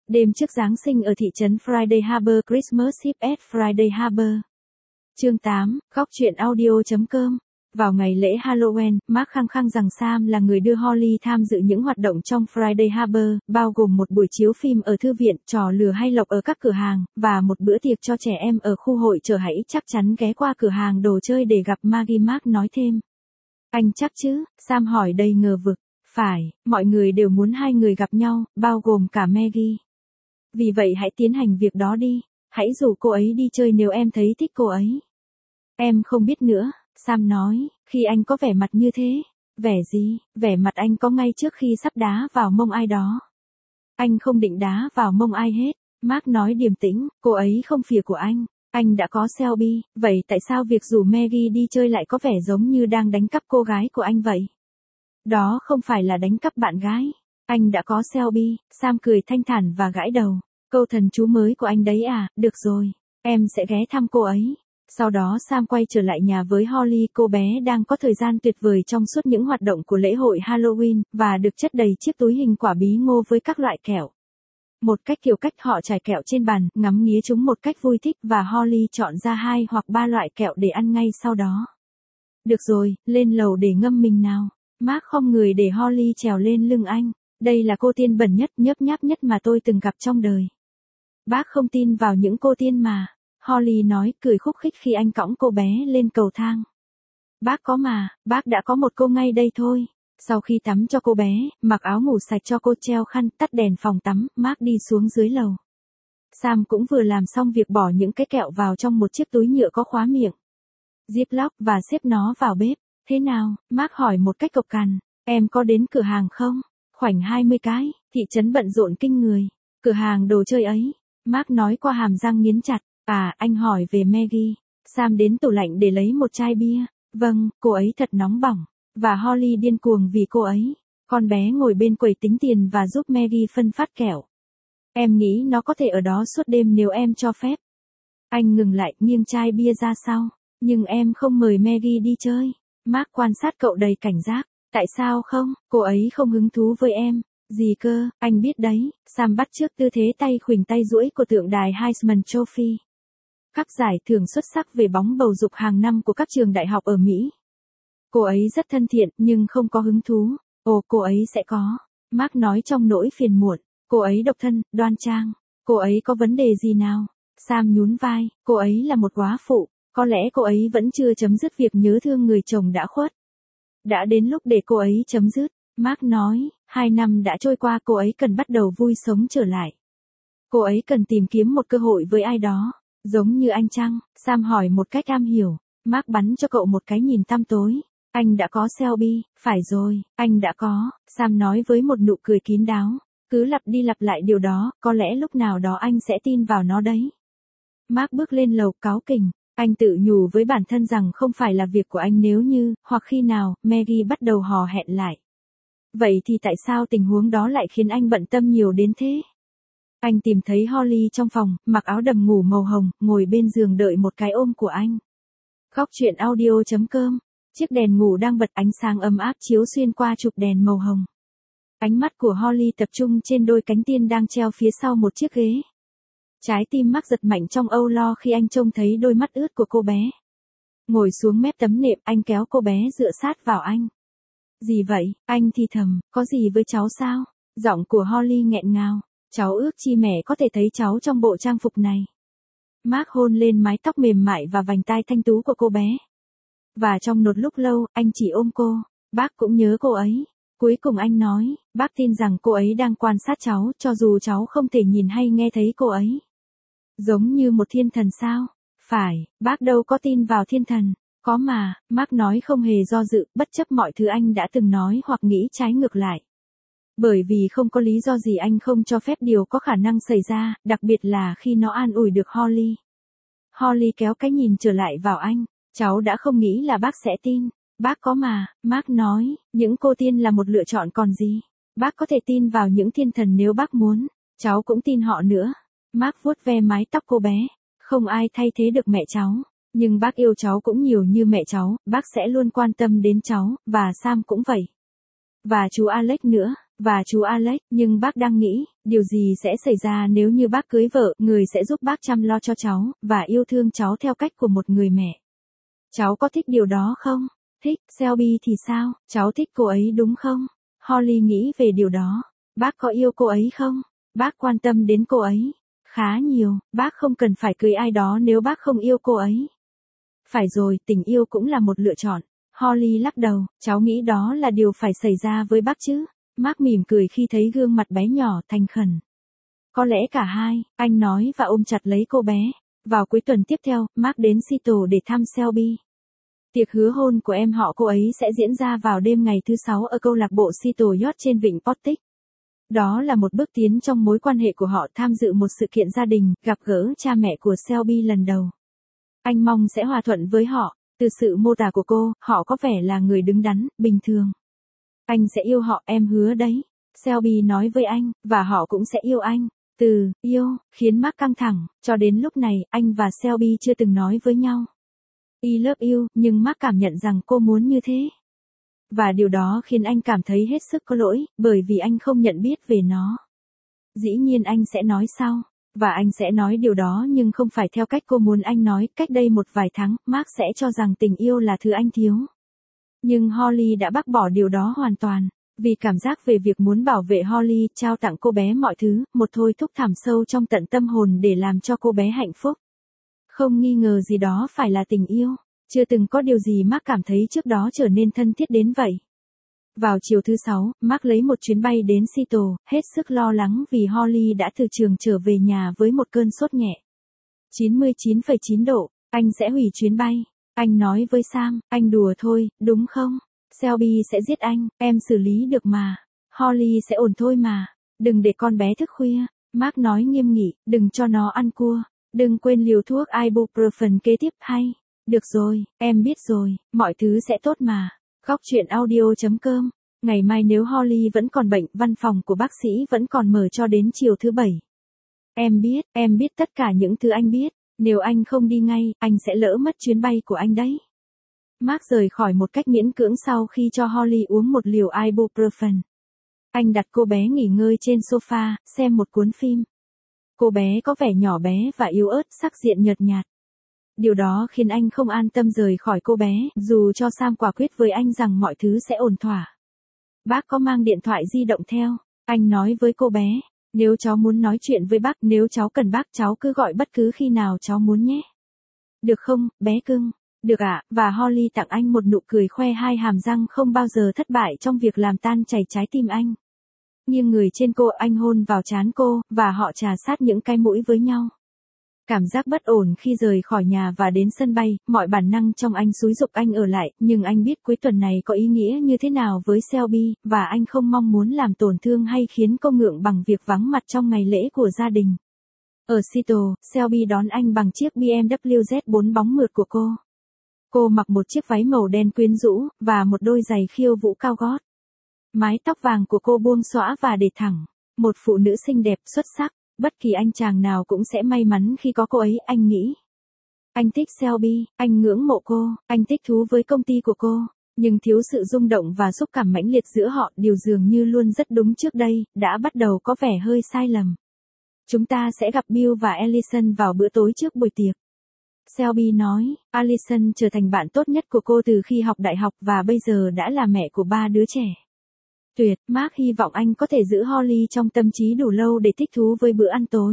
Đêm trước Giáng sinh ở thị trấn Friday Harbor, Christmas Eve at Friday Harbor. Chương 8, góc truyện audio.com. Vào ngày lễ Halloween, Mark khăng khăng rằng Sam là người đưa Holly tham dự những hoạt động trong Friday Harbor, bao gồm một buổi chiếu phim ở thư viện, trò lừa hay lộc ở các cửa hàng, và một bữa tiệc cho trẻ em ở khu hội chợ. Hãy chắc chắn ghé qua cửa hàng đồ chơi để gặp Maggie, Mark nói thêm. Anh chắc chứ? Sam hỏi đầy ngờ vực. Phải, mọi người đều muốn hai người gặp nhau, bao gồm cả Maggie. Vì vậy hãy tiến hành việc đó đi. Hãy rủ cô ấy đi chơi nếu em thấy thích cô ấy. Em không biết nữa, Sam nói, khi anh có vẻ mặt như thế. Vẻ gì? Vẻ mặt anh có ngay trước khi sắp đá vào mông ai đó. Anh không định đá vào mông ai hết. Mark nói điềm tĩnh, cô ấy không phìa của anh. Anh đã có Shelby, vậy tại sao việc rủ Maggie đi chơi lại có vẻ giống như đang đánh cắp cô gái của anh vậy? Đó không phải là đánh cắp bạn gái. Anh đã có Shelby, Sam cười thanh thản và gãi đầu. Câu thần chú mới của anh đấy à, được rồi, em sẽ ghé thăm cô ấy. Sau đó Sam quay trở lại nhà với Holly, cô bé đang có thời gian tuyệt vời trong suốt những hoạt động của lễ hội Halloween, và được chất đầy chiếc túi hình quả bí ngô với các loại kẹo. Một cách kiểu cách họ trải kẹo trên bàn, ngắm nghía chúng một cách vui thích và Holly chọn ra 2 hoặc 3 loại kẹo để ăn ngay sau đó. Được rồi, lên lầu để ngâm mình nào. Mark khom người để Holly trèo lên lưng anh. Đây là cô tiên bẩn nhất, nhớp nháp nhất mà tôi từng gặp trong đời. Bác không tin vào những cô tiên mà. Holly nói, cười khúc khích khi anh cõng cô bé lên cầu thang. Bác có mà, bác đã có một cô ngay đây thôi. Sau khi tắm cho cô bé, mặc áo ngủ sạch cho cô, treo khăn, tắt đèn phòng tắm, Mark đi xuống dưới lầu. Sam cũng vừa làm xong việc bỏ những cái kẹo vào trong một chiếc túi nhựa có khóa miệng Ziploc và xếp nó vào bếp. Thế nào? Mark hỏi một cách cộc cằn. Em có đến cửa hàng không? Khoảnh 20 cái, thị trấn bận rộn kinh người. Cửa hàng đồ chơi ấy. Mark nói qua hàm răng nghiến chặt. À, anh hỏi về Maggie. Sam đến tủ lạnh để lấy một chai bia. Vâng, cô ấy thật nóng bỏng. Và Holly điên cuồng vì cô ấy. Con bé ngồi bên quầy tính tiền và giúp Maggie phân phát kẹo. Em nghĩ nó có thể ở đó suốt đêm nếu em cho phép. Anh ngừng lại, nghiêng chai bia ra sau. Nhưng em không mời Maggie đi chơi. Mark quan sát cậu đầy cảnh giác. Tại sao không? Cô ấy không hứng thú với em. Gì cơ? Anh biết đấy. Sam bắt chước tư thế tay khuỷu tay duỗi của tượng đài Heisman Trophy. Các giải thưởng xuất sắc về bóng bầu dục hàng năm của các trường đại học ở Mỹ. Cô ấy rất thân thiện nhưng không có hứng thú. Ồ, cô ấy sẽ có. Mark nói trong nỗi phiền muộn. Cô ấy độc thân, đoan trang. Cô ấy có vấn đề gì nào? Sam nhún vai. Cô ấy là một góa phụ. Có lẽ cô ấy vẫn chưa chấm dứt việc nhớ thương người chồng đã khuất. Đã đến lúc để cô ấy chấm dứt. Mark nói, 2 năm đã trôi qua, cô ấy cần bắt đầu vui sống trở lại. Cô ấy cần tìm kiếm một cơ hội với ai đó. Giống như anh chăng? Sam hỏi một cách am hiểu. Mark bắn cho cậu một cái nhìn tăm tối. Anh đã có Shelby, phải rồi, anh đã có. Sam nói với một nụ cười kín đáo. Cứ lặp đi lặp lại điều đó, có lẽ lúc nào đó anh sẽ tin vào nó đấy. Mark bước lên lầu cáu kỉnh. Anh tự nhủ với bản thân rằng không phải là việc của anh nếu như, hoặc khi nào, Maggie bắt đầu hò hẹn lại. Vậy thì tại sao tình huống đó lại khiến anh bận tâm nhiều đến thế? Anh tìm thấy Holly trong phòng, mặc áo đầm ngủ màu hồng, ngồi bên giường đợi một cái ôm của anh. Góc truyện audio.com. Chiếc đèn ngủ đang bật, ánh sáng ấm áp chiếu xuyên qua chụp đèn màu hồng. Ánh mắt của Holly tập trung trên đôi cánh tiên đang treo phía sau một chiếc ghế. Trái tim Mark giật mạnh trong âu lo khi anh trông thấy đôi mắt ướt của cô bé. Ngồi xuống mép tấm nệm, anh kéo cô bé dựa sát vào anh. Gì vậy? Anh thì thầm, có gì với cháu sao? Giọng của Holly nghẹn ngào. Cháu ước chi mẹ có thể thấy cháu trong bộ trang phục này. Mark hôn lên mái tóc mềm mại và vành tai thanh tú của cô bé. Và trong một lúc lâu, anh chỉ ôm cô. Bác cũng nhớ cô ấy. Cuối cùng anh nói, bác tin rằng cô ấy đang quan sát cháu, cho dù cháu không thể nhìn hay nghe thấy cô ấy. Giống như một thiên thần sao? Phải, bác đâu có tin vào thiên thần. Có mà, Mark nói không hề do dự, bất chấp mọi thứ anh đã từng nói hoặc nghĩ trái ngược lại. Bởi vì không có lý do gì anh không cho phép điều có khả năng xảy ra, đặc biệt là khi nó an ủi được Holly. Holly kéo cái nhìn trở lại vào anh. Cháu đã không nghĩ là bác sẽ tin. Bác có mà, Mark nói, những cô tiên là một lựa chọn còn gì. Bác có thể tin vào những thiên thần nếu bác muốn. Cháu cũng tin họ nữa. Mark vuốt ve mái tóc cô bé. Không ai thay thế được mẹ cháu. Nhưng bác yêu cháu cũng nhiều như mẹ cháu, bác sẽ luôn quan tâm đến cháu, và Sam cũng vậy. Và chú Alex nữa. và chú Alex, nhưng bác đang nghĩ, điều gì sẽ xảy ra nếu như bác cưới vợ, người sẽ giúp bác chăm lo cho cháu, và yêu thương cháu theo cách của một người mẹ. Cháu có thích điều đó không? Thích. Shelby thì sao? Cháu thích cô ấy đúng không? Holly nghĩ về điều đó. Bác có yêu cô ấy không? Bác quan tâm đến cô ấy. Khá nhiều, bác không cần phải cưới ai đó nếu bác không yêu cô ấy. Phải rồi, tình yêu cũng là một lựa chọn. Holly lắc đầu, cháu nghĩ đó là điều phải xảy ra với bác chứ. Mark mỉm cười khi thấy gương mặt bé nhỏ thành khẩn. Có lẽ cả hai, anh nói và ôm chặt lấy cô bé. Vào cuối tuần tiếp theo, Mark đến Seattle để thăm Shelby. Tiệc hứa hôn của em họ cô ấy sẽ diễn ra vào đêm ngày thứ 6 ở câu lạc bộ Seattle Yacht trên vịnh Portic. Đó là một bước tiến trong mối quan hệ của họ, tham dự một sự kiện gia đình, gặp gỡ cha mẹ của Shelby lần đầu. Anh mong sẽ hòa thuận với họ. Từ sự mô tả của cô, họ có vẻ là người đứng đắn, bình thường. Anh sẽ yêu họ, em hứa đấy. Shelby nói với anh, và họ cũng sẽ yêu anh. Từ yêu khiến Mark căng thẳng, cho đến lúc này, anh và Shelby chưa từng nói với nhau. I love you, nhưng Mark cảm nhận rằng cô muốn như thế. Và điều đó khiến anh cảm thấy hết sức có lỗi, bởi vì anh không nhận biết về nó. Dĩ nhiên anh sẽ nói sau. Và anh sẽ nói điều đó nhưng không phải theo cách cô muốn anh nói. Cách đây một vài tháng, Mark sẽ cho rằng tình yêu là thứ anh thiếu. Nhưng Holly đã bác bỏ điều đó hoàn toàn. Vì cảm giác về việc muốn bảo vệ Holly, trao tặng cô bé mọi thứ, một thôi thúc thẳm sâu trong tận tâm hồn để làm cho cô bé hạnh phúc. Không nghi ngờ gì đó phải là tình yêu. Chưa từng có điều gì Mark cảm thấy trước đó trở nên thân thiết đến vậy. Vào chiều thứ 6, Mark lấy một chuyến bay đến Seattle, hết sức lo lắng vì Holly đã từ trường trở về nhà với một cơn sốt nhẹ. 99,9 độ, anh sẽ hủy chuyến bay. Anh nói với Sam, anh đùa thôi, đúng không? Shelby sẽ giết anh, em xử lý được mà. Holly sẽ ổn thôi mà. Đừng để con bé thức khuya. Mark nói nghiêm nghị, đừng cho nó ăn cua. Đừng quên liều thuốc ibuprofen kế tiếp hay. Được rồi, em biết rồi, mọi thứ sẽ tốt mà. Góc truyện audio.com. Ngày mai nếu Holly vẫn còn bệnh, văn phòng của bác sĩ vẫn còn mở cho đến chiều thứ 7. Em biết tất cả những thứ anh biết. Nếu anh không đi ngay, anh sẽ lỡ mất chuyến bay của anh đấy. Mark rời khỏi một cách miễn cưỡng sau khi cho Holly uống một liều ibuprofen. Anh đặt cô bé nghỉ ngơi trên sofa, xem một cuốn phim. Cô bé có vẻ nhỏ bé và yếu ớt, sắc diện nhợt nhạt. Điều đó khiến anh không an tâm rời khỏi cô bé, dù cho Sam quả quyết với anh rằng mọi thứ sẽ ổn thỏa. Bác có mang điện thoại di động theo, anh nói với cô bé. Nếu cháu muốn nói chuyện với bác, nếu cháu cần bác, cháu cứ gọi bất cứ khi nào cháu muốn nhé. Được không, bé cưng? Được ạ, và Holly tặng anh một nụ cười khoe hai hàm răng không bao giờ thất bại trong việc làm tan chảy trái tim anh. Nghiêng người trên cô, anh hôn vào trán cô, và họ trà sát những cái mũi với nhau. Cảm giác bất ổn khi rời khỏi nhà và đến sân bay, mọi bản năng trong anh xúi giục anh ở lại, nhưng anh biết cuối tuần này có ý nghĩa như thế nào với Shelby, và anh không mong muốn làm tổn thương hay khiến cô ngượng bằng việc vắng mặt trong ngày lễ của gia đình. Ở Seattle, Shelby đón anh bằng chiếc BMW Z4 bóng mượt của cô. Cô mặc một chiếc váy màu đen quyến rũ, và một đôi giày khiêu vũ cao gót. Mái tóc vàng của cô buông xõa và để thẳng. Một phụ nữ xinh đẹp, xuất sắc. Bất kỳ anh chàng nào cũng sẽ may mắn khi có cô ấy, anh nghĩ. Anh thích Shelby, anh ngưỡng mộ cô, anh thích thú với công ty của cô. Nhưng thiếu sự rung động và xúc cảm mãnh liệt giữa họ, điều dường như luôn rất đúng trước đây, đã bắt đầu có vẻ hơi sai lầm. Chúng ta sẽ gặp Bill và Allison vào bữa tối trước buổi tiệc. Shelby nói, Allison trở thành bạn tốt nhất của cô từ khi học đại học và bây giờ đã là mẹ của 3 đứa trẻ. Tuyệt, Mark hy vọng anh có thể giữ Holly trong tâm trí đủ lâu để thích thú với bữa ăn tối.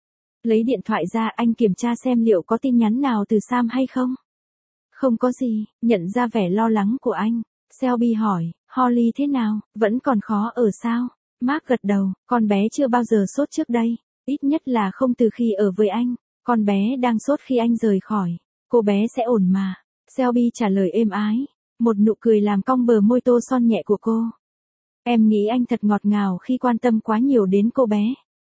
Lấy điện thoại ra, anh kiểm tra xem liệu có tin nhắn nào từ Sam hay không. Không có gì, nhận ra vẻ lo lắng của anh. Shelby hỏi, Holly thế nào, vẫn còn khó ở sao? Mark gật đầu, con bé chưa bao giờ sốt trước đây, ít nhất là không từ khi ở với anh. Con bé đang sốt khi anh rời khỏi. Cô bé sẽ ổn mà. Shelby trả lời êm ái. Một nụ cười làm cong bờ môi tô son nhẹ của cô. Em nghĩ anh thật ngọt ngào khi quan tâm quá nhiều đến cô bé.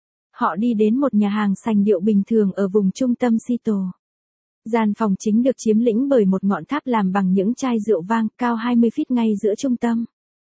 Họ đi đến một nhà hàng sành điệu bình thường ở vùng trung tâm Seattle. Gian phòng chính được chiếm lĩnh bởi một ngọn tháp làm bằng những chai rượu vang cao 20 feet ngay giữa trung tâm.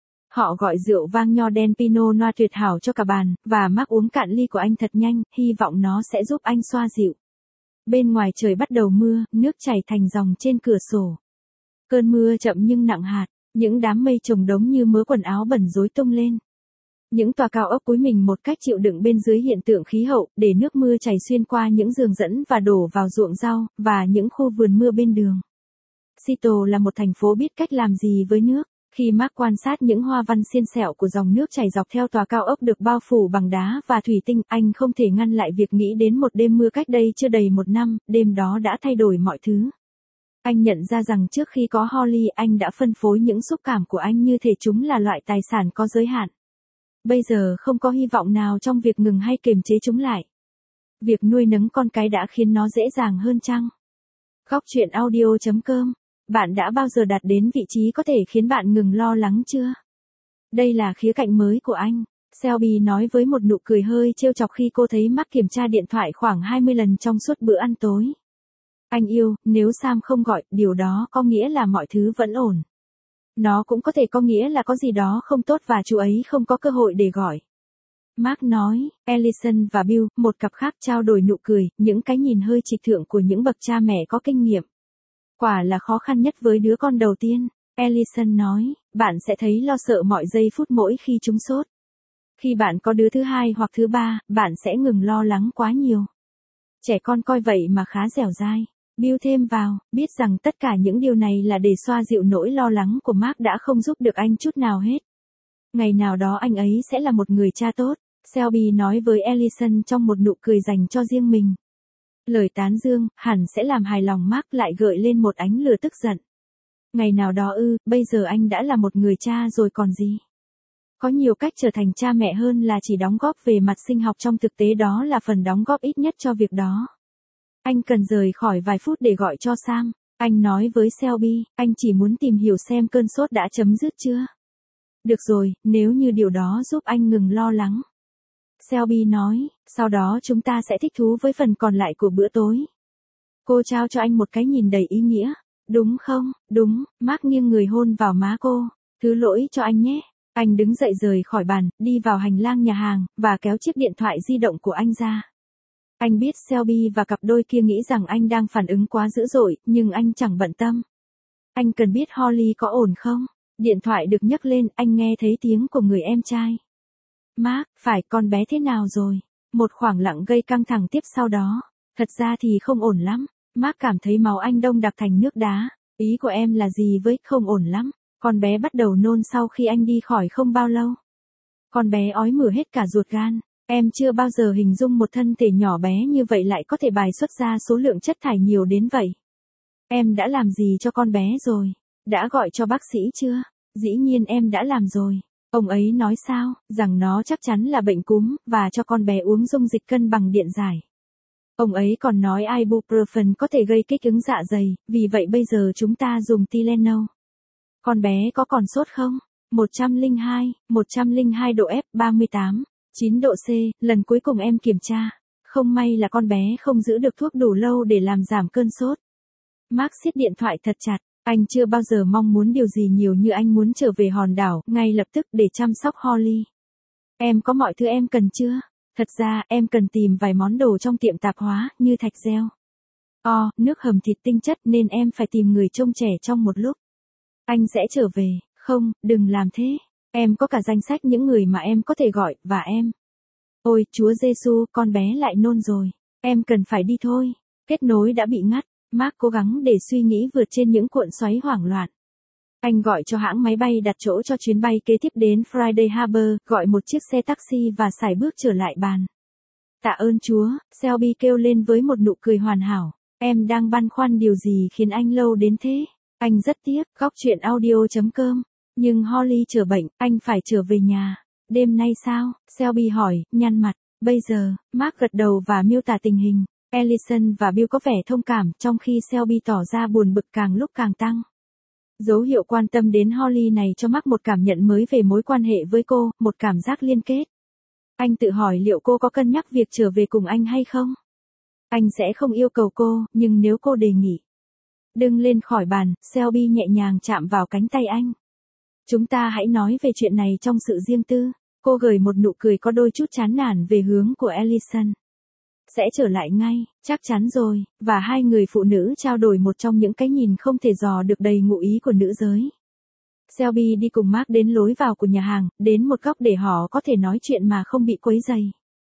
Họ gọi rượu vang nho đen Pinot Noir tuyệt hảo cho cả bàn, và Mark uống cạn ly của anh thật nhanh, hy vọng nó sẽ giúp anh xoa dịu. Bên ngoài trời bắt đầu mưa, nước chảy thành dòng trên cửa sổ. Cơn mưa chậm nhưng nặng hạt, những đám mây chồng đống như mớ quần áo bẩn rối tung lên. Những tòa cao ốc cúi mình một cách chịu đựng bên dưới hiện tượng khí hậu, để nước mưa chảy xuyên qua những giường dẫn và đổ vào ruộng rau, và những khu vườn mưa bên đường. Seattle là một thành phố biết cách làm gì với nước. Khi Mark quan sát những hoa văn xiên xẹo của dòng nước chảy dọc theo tòa cao ốc được bao phủ bằng đá và thủy tinh, anh không thể ngăn lại việc nghĩ đến một đêm mưa cách đây chưa đầy một năm, đêm đó đã thay đổi mọi thứ. Anh nhận ra rằng trước khi có Holly, anh đã phân phối những xúc cảm của anh như thể chúng là loại tài sản có giới hạn. Bây giờ không có hy vọng nào trong việc ngừng hay kiềm chế chúng lại. Việc nuôi nấng con cái đã khiến nó dễ dàng hơn chăng? Góc truyện audio.com. Bạn đã bao giờ đạt đến vị trí có thể khiến bạn ngừng lo lắng chưa? Đây là khía cạnh mới của anh. Shelby nói với một nụ cười hơi trêu chọc khi cô thấy Mark kiểm tra điện thoại khoảng 20 lần trong suốt bữa ăn tối. Anh yêu, nếu Sam không gọi, điều đó có nghĩa là mọi thứ vẫn ổn. Nó cũng có thể có nghĩa là có gì đó không tốt và chú ấy không có cơ hội để gọi. Mark nói, Allison và Bill, một cặp khác trao đổi nụ cười, những cái nhìn hơi trịch thượng của những bậc cha mẹ có kinh nghiệm. Quả là khó khăn nhất với đứa con đầu tiên. Allison nói, bạn sẽ thấy lo sợ mọi giây phút mỗi khi chúng sốt. Khi bạn có đứa thứ hai hoặc thứ ba, bạn sẽ ngừng lo lắng quá nhiều. Trẻ con coi vậy mà khá dẻo dai. Bill thêm vào, biết rằng tất cả những điều này là để xoa dịu nỗi lo lắng của Mark đã không giúp được anh chút nào hết. Ngày nào đó anh ấy sẽ là một người cha tốt, Shelby nói với Allison trong một nụ cười dành cho riêng mình. Lời tán dương, hẳn sẽ làm hài lòng Mark lại gợi lên một ánh lửa tức giận. Ngày nào đó bây giờ anh đã là một người cha rồi còn gì. Có nhiều cách trở thành cha mẹ hơn là chỉ đóng góp về mặt sinh học, trong thực tế đó là phần đóng góp ít nhất cho việc đó. Anh cần rời khỏi vài phút để gọi cho Sam. Anh nói với Shelby, anh chỉ muốn tìm hiểu xem cơn sốt đã chấm dứt chưa. Được rồi, nếu như điều đó giúp anh ngừng lo lắng. Shelby nói, sau đó chúng ta sẽ thích thú với phần còn lại của bữa tối. Cô trao cho anh một cái nhìn đầy ý nghĩa. Đúng không? Đúng. Mark nghiêng người hôn vào má cô. Thứ lỗi cho anh nhé. Anh đứng dậy rời khỏi bàn, đi vào hành lang nhà hàng, và kéo chiếc điện thoại di động của anh ra. Anh biết Shelby và cặp đôi kia nghĩ rằng anh đang phản ứng quá dữ dội, nhưng anh chẳng bận tâm. Anh cần biết Holly có ổn không? Điện thoại được nhấc lên, anh nghe thấy tiếng của người em trai. Mark, phải, con bé thế nào rồi? Một khoảng lặng gây căng thẳng tiếp sau đó. Thật ra thì không ổn lắm. Mark cảm thấy máu anh đông đặc thành nước đá. Ý của em là gì với không ổn lắm? Con bé bắt đầu nôn sau khi anh đi khỏi không bao lâu. Con bé ói mửa hết cả ruột gan. Em chưa bao giờ hình dung một thân thể nhỏ bé như vậy lại có thể bài xuất ra số lượng chất thải nhiều đến vậy. Em đã làm gì cho con bé rồi? Đã gọi cho bác sĩ chưa? Dĩ nhiên em đã làm rồi. Ông ấy nói sao? Rằng nó chắc chắn là bệnh cúm, và cho con bé uống dung dịch cân bằng điện giải. Ông ấy còn nói ibuprofen có thể gây kích ứng dạ dày, vì vậy bây giờ chúng ta dùng Tylenol. Con bé có còn sốt không? 102 độ F, 38, 9 độ C, lần cuối cùng em kiểm tra. Không may là con bé không giữ được thuốc đủ lâu để làm giảm cơn sốt. Mark siết điện thoại thật chặt. Anh chưa bao giờ mong muốn điều gì nhiều như anh muốn trở về hòn đảo, ngay lập tức để chăm sóc Holly. Em có mọi thứ em cần chưa? Thật ra, em cần tìm vài món đồ trong tiệm tạp hóa, như thạch reo. Nước hầm thịt tinh chất, nên em phải tìm người trông trẻ trong một lúc. Anh sẽ trở về. Không, đừng làm thế. Em có cả danh sách những người mà em có thể gọi, và em. Ôi, Chúa Giêsu, con bé lại nôn rồi. Em cần phải đi thôi. Kết nối đã bị ngắt. Mark cố gắng để suy nghĩ vượt trên những cuộn xoáy hoảng loạn. Anh gọi cho hãng máy bay đặt chỗ cho chuyến bay kế tiếp đến Friday Harbor, gọi một chiếc xe taxi và sải bước trở lại bàn. Tạ ơn Chúa, Shelby kêu lên với một nụ cười hoàn hảo. Em đang băn khoăn điều gì khiến anh lâu đến thế? Anh rất tiếc, góc truyện audio.com. Nhưng Holly trở bệnh, anh phải trở về nhà. Đêm nay sao? Shelby hỏi, nhăn mặt. Bây giờ, Mark gật đầu và miêu tả tình hình. Allison và Bill có vẻ thông cảm, trong khi Shelby tỏ ra buồn bực càng lúc càng tăng. Dấu hiệu quan tâm đến Holly này cho Mark một cảm nhận mới về mối quan hệ với cô, một cảm giác liên kết. Anh tự hỏi liệu cô có cân nhắc việc trở về cùng anh hay không? Anh sẽ không yêu cầu cô, nhưng nếu cô đề nghị. Đứng lên khỏi bàn, Shelby nhẹ nhàng chạm vào cánh tay anh. Chúng ta hãy nói về chuyện này trong sự riêng tư. Cô gửi một nụ cười có đôi chút chán nản về hướng của Allison. Sẽ trở lại ngay, chắc chắn rồi, và hai người phụ nữ trao đổi một trong những cái nhìn không thể dò được đầy ngụ ý của nữ giới. Shelby đi cùng Mark đến lối vào của nhà hàng, đến một góc để họ có thể nói chuyện mà không bị quấy rầy.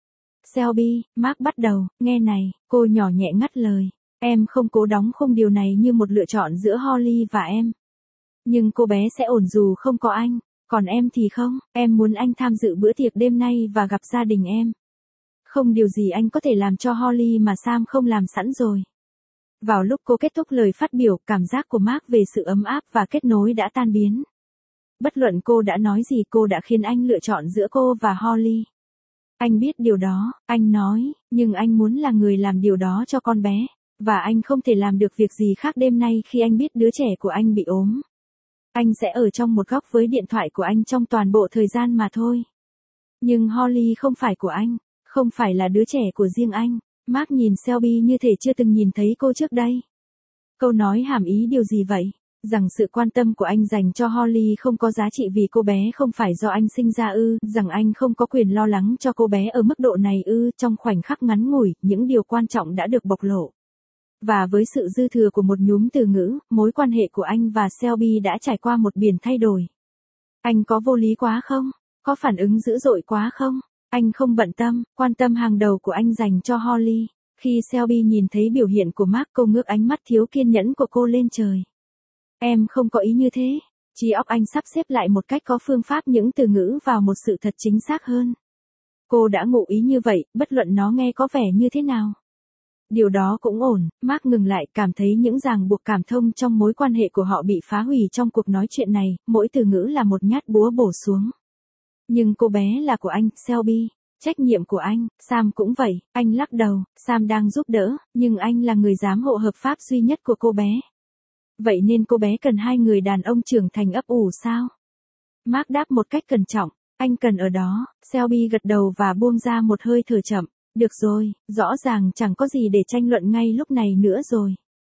Shelby, Mark bắt đầu, nghe này, cô nhỏ nhẹ ngắt lời. Em không cố đóng khung điều này như một lựa chọn giữa Holly và em. Nhưng cô bé sẽ ổn dù không có anh. Còn em thì không, em muốn anh tham dự bữa tiệc đêm nay và gặp gia đình em. Không điều gì anh có thể làm cho Holly mà Sam không làm sẵn rồi. Vào lúc cô kết thúc lời phát biểu, cảm giác của Mark về sự ấm áp và kết nối đã tan biến. Bất luận cô đã nói gì, cô đã khiến anh lựa chọn giữa cô và Holly. Anh biết điều đó, anh nói, nhưng anh muốn là người làm điều đó cho con bé. Và anh không thể làm được việc gì khác đêm nay khi anh biết đứa trẻ của anh bị ốm. Anh sẽ ở trong một góc với điện thoại của anh trong toàn bộ thời gian mà thôi. Nhưng Holly không phải của anh, không phải là đứa trẻ của riêng anh. Mark nhìn Shelby như thể chưa từng nhìn thấy cô trước đây. Câu nói hàm ý điều gì vậy? Rằng sự quan tâm của anh dành cho Holly không có giá trị vì cô bé không phải do anh sinh ra ư, rằng anh không có quyền lo lắng cho cô bé ở mức độ này ư. Trong khoảnh khắc ngắn ngủi, những điều quan trọng đã được bộc lộ. Và với sự dư thừa của một nhúm từ ngữ, mối quan hệ của anh và Shelby đã trải qua một biển thay đổi. Anh có vô lý quá không? Có phản ứng dữ dội quá không? Anh không bận tâm, quan tâm hàng đầu của anh dành cho Holly. Khi Shelby nhìn thấy biểu hiện của Mark, cô ngước ánh mắt thiếu kiên nhẫn của cô lên trời. Em không có ý như thế. Trí óc anh sắp xếp lại một cách có phương pháp những từ ngữ vào một sự thật chính xác hơn. Cô đã ngụ ý như vậy, bất luận nó nghe có vẻ như thế nào. Điều đó cũng ổn. Mark ngừng lại, cảm thấy những ràng buộc cảm thông trong mối quan hệ của họ bị phá hủy trong cuộc nói chuyện này, mỗi từ ngữ là một nhát búa bổ xuống. Nhưng cô bé là của anh, Shelby. Trách nhiệm của anh, Sam cũng vậy. Anh lắc đầu, Sam đang giúp đỡ, nhưng anh là người giám hộ hợp pháp duy nhất của cô bé. Vậy nên cô bé cần hai người đàn ông trưởng thành ấp ủ sao? Mark đáp một cách cẩn trọng, anh cần ở đó. Shelby gật đầu và buông ra một hơi thở chậm. Được rồi, rõ ràng chẳng có gì để tranh luận ngay lúc này nữa rồi.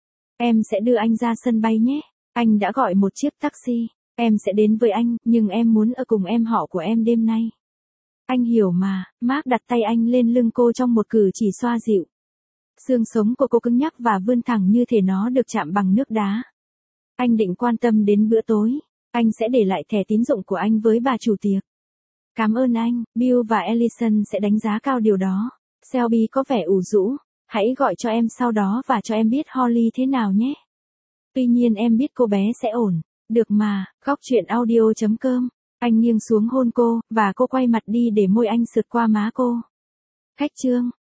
Em sẽ đưa anh ra sân bay nhé. Anh đã gọi một chiếc taxi. Em sẽ đến với anh, nhưng em muốn ở cùng em họ của em đêm nay. Anh hiểu mà. Mark đặt tay anh lên lưng cô trong một cử chỉ xoa dịu. Xương sống của cô cứng nhắc và vươn thẳng như thể nó được chạm bằng nước đá. Anh định quan tâm đến bữa tối. Anh sẽ để lại thẻ tín dụng của anh với bà chủ tiệc. Cảm ơn anh, Bill và Ellison sẽ đánh giá cao điều đó. Shelby có vẻ ủ rũ. Hãy gọi cho em sau đó và cho em biết Holly thế nào nhé. Tuy nhiên em biết cô bé sẽ ổn. Được mà, góc chuyện audio.com. Anh nghiêng xuống hôn cô, và cô quay mặt đi để môi anh sượt qua má cô. Khách trương.